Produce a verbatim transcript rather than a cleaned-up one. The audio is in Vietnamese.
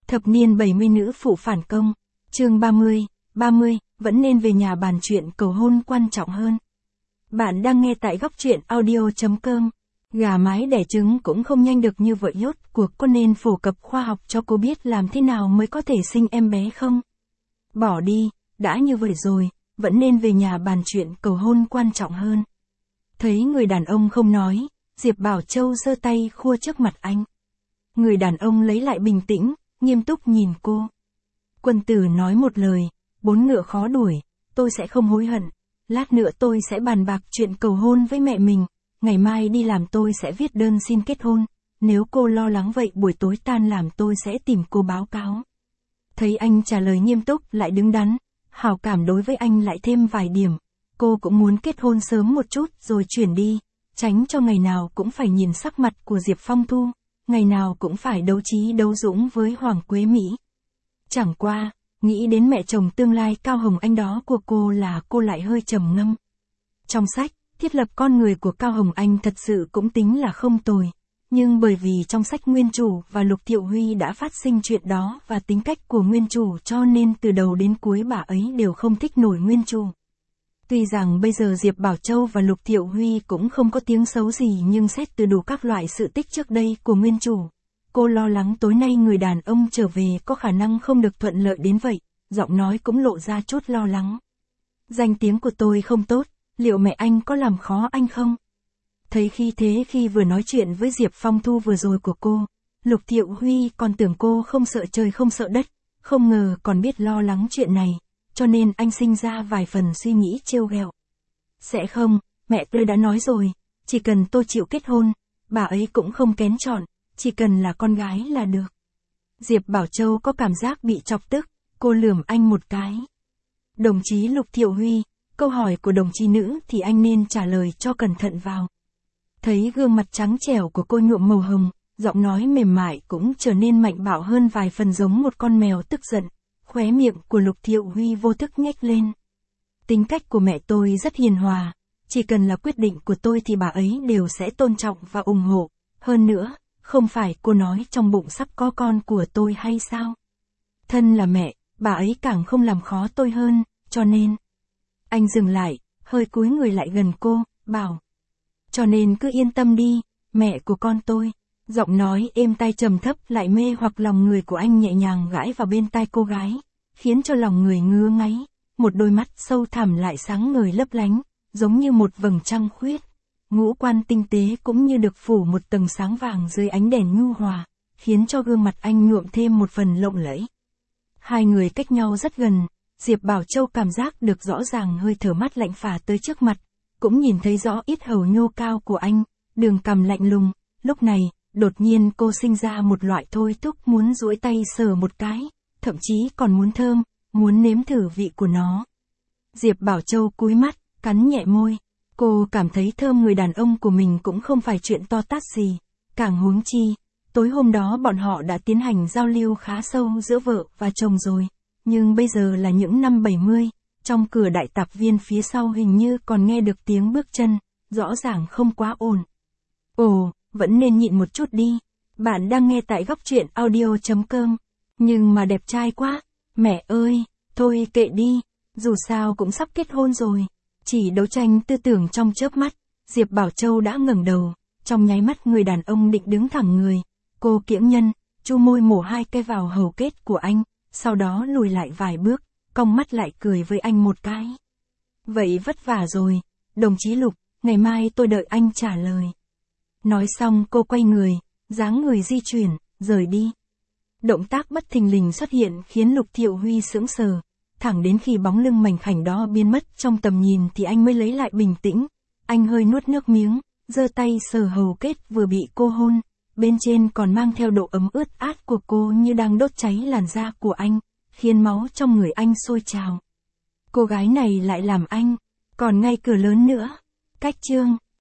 Thập niên bảy mươi nữ phụ phản công, chương ba mươi, ba mươi, vẫn nên về nhà bàn chuyện cầu hôn quan trọng hơn. Bạn đang nghe tại góc truyện audio chấm com. Gà mái đẻ trứng cũng không nhanh được như vậy, rốt cuộc có nên phổ cập khoa học cho cô biết làm thế nào mới có thể sinh em bé không? Bỏ đi, đã như vậy rồi, vẫn nên về nhà bàn chuyện cầu hôn quan trọng hơn. Thấy người đàn ông không nói, Diệp Bảo Châu giơ tay khua trước mặt anh. Người đàn ông lấy lại bình tĩnh, nghiêm túc nhìn cô. Quân tử nói một lời, bốn ngựa khó đuổi, tôi sẽ không hối hận. Lát nữa tôi sẽ bàn bạc chuyện cầu hôn với mẹ mình, ngày mai đi làm tôi sẽ viết đơn xin kết hôn. Nếu cô lo lắng vậy buổi tối tan làm tôi sẽ tìm cô báo cáo. Thấy anh trả lời nghiêm túc lại đứng đắn, hảo cảm đối với anh lại thêm vài điểm. Cô cũng muốn kết hôn sớm một chút rồi chuyển đi, tránh cho ngày nào cũng phải nhìn sắc mặt của Diệp Phong Thu, ngày nào cũng phải đấu trí đấu dũng với Hoàng Quế Mỹ. Chẳng qua, nghĩ đến mẹ chồng tương lai Cao Hồng Anh đó của cô là cô lại hơi trầm ngâm. Trong sách, thiết lập con người của Cao Hồng Anh thật sự cũng tính là không tồi. Nhưng bởi vì trong sách nguyên chủ và Lục Thiệu Huy đã phát sinh chuyện đó và tính cách của nguyên chủ cho nên từ đầu đến cuối bà ấy đều không thích nổi nguyên chủ. Tuy rằng bây giờ Diệp Bảo Châu và Lục Thiệu Huy cũng không có tiếng xấu gì nhưng xét từ đủ các loại sự tích trước đây của nguyên chủ, cô lo lắng tối nay người đàn ông trở về có khả năng không được thuận lợi đến vậy, giọng nói cũng lộ ra chút lo lắng. Danh tiếng của tôi không tốt, liệu mẹ anh có làm khó anh không? Thấy khi thế khi vừa nói chuyện với Diệp Phong Thu vừa rồi của cô, Lục Thiệu Huy còn tưởng cô không sợ trời không sợ đất, không ngờ còn biết lo lắng chuyện này, cho nên anh sinh ra vài phần suy nghĩ trêu ghẹo. Sẽ không, mẹ tôi đã nói rồi, chỉ cần tôi chịu kết hôn, bà ấy cũng không kén chọn, chỉ cần là con gái là được. Diệp Bảo Châu có cảm giác bị chọc tức, cô lườm anh một cái. Đồng chí Lục Thiệu Huy, câu hỏi của đồng chí nữ thì anh nên trả lời cho cẩn thận vào. Thấy gương mặt trắng trẻo của cô nhuộm màu hồng, giọng nói mềm mại cũng trở nên mạnh bạo hơn vài phần giống một con mèo tức giận, khóe miệng của Lục Thiệu Huy vô thức nhếch lên. Tính cách của mẹ tôi rất hiền hòa, chỉ cần là quyết định của tôi thì bà ấy đều sẽ tôn trọng và ủng hộ, hơn nữa, không phải cô nói trong bụng sắp có con của tôi hay sao? Thân là mẹ, bà ấy càng không làm khó tôi hơn, cho nên... Anh dừng lại, hơi cúi người lại gần cô, bảo. Cho nên cứ yên tâm đi, mẹ của con tôi. Giọng nói êm tai trầm thấp lại mê hoặc lòng người của anh nhẹ nhàng gãi vào bên tai cô gái, khiến cho lòng người ngứa ngáy, một đôi mắt sâu thẳm lại sáng ngời lấp lánh, giống như một vầng trăng khuyết. Ngũ quan tinh tế cũng như được phủ một tầng sáng vàng dưới ánh đèn nhu hòa, khiến cho gương mặt anh nhuộm thêm một phần lộng lẫy. Hai người cách nhau rất gần, Diệp Bảo Châu cảm giác được rõ ràng hơi thở mát lạnh phả tới trước mặt, cũng nhìn thấy rõ yết hầu nhô cao của anh, đường cằm lạnh lùng. Lúc này, đột nhiên cô sinh ra một loại thôi thúc muốn duỗi tay sờ một cái, thậm chí còn muốn thơm, muốn nếm thử vị của nó. Diệp Bảo Châu cúi mắt, cắn nhẹ môi. Cô cảm thấy thơm người đàn ông của mình cũng không phải chuyện to tát gì, càng huống chi. Tối hôm đó bọn họ đã tiến hành giao lưu khá sâu giữa vợ và chồng rồi, nhưng bây giờ là những năm bảy mươi, trong cửa đại tạp viên phía sau hình như còn nghe được tiếng bước chân, rõ ràng không quá ổn. Ồ, vẫn nên nhịn một chút đi. Bạn đang nghe tại góc truyện audio chấm com. Nhưng mà đẹp trai quá. Mẹ ơi, thôi kệ đi, dù sao cũng sắp kết hôn rồi. Chỉ đấu tranh tư tưởng trong chớp mắt, Diệp Bảo Châu đã ngẩng đầu, trong nháy mắt người đàn ông định đứng thẳng người. Cô kiễng nhân, chu môi mổ hai cái vào hầu kết của anh, sau đó lùi lại vài bước, cong mắt lại cười với anh một cái. Vậy vất vả rồi, đồng chí Lục, ngày mai tôi đợi anh trả lời. Nói xong cô quay người, dáng người di chuyển, rời đi. Động tác bất thình lình xuất hiện khiến Lục Thiệu Huy sững sờ, thẳng đến khi bóng lưng mảnh khảnh đó biến mất trong tầm nhìn thì anh mới lấy lại bình tĩnh. Anh hơi nuốt nước miếng, giơ tay sờ hầu kết vừa bị cô hôn, bên trên còn mang theo độ ấm ướt át của cô như đang đốt cháy làn da của anh, khiến máu trong người anh sôi trào. Cô gái này lại làm anh, còn ngay cửa lớn nữa. Cách chương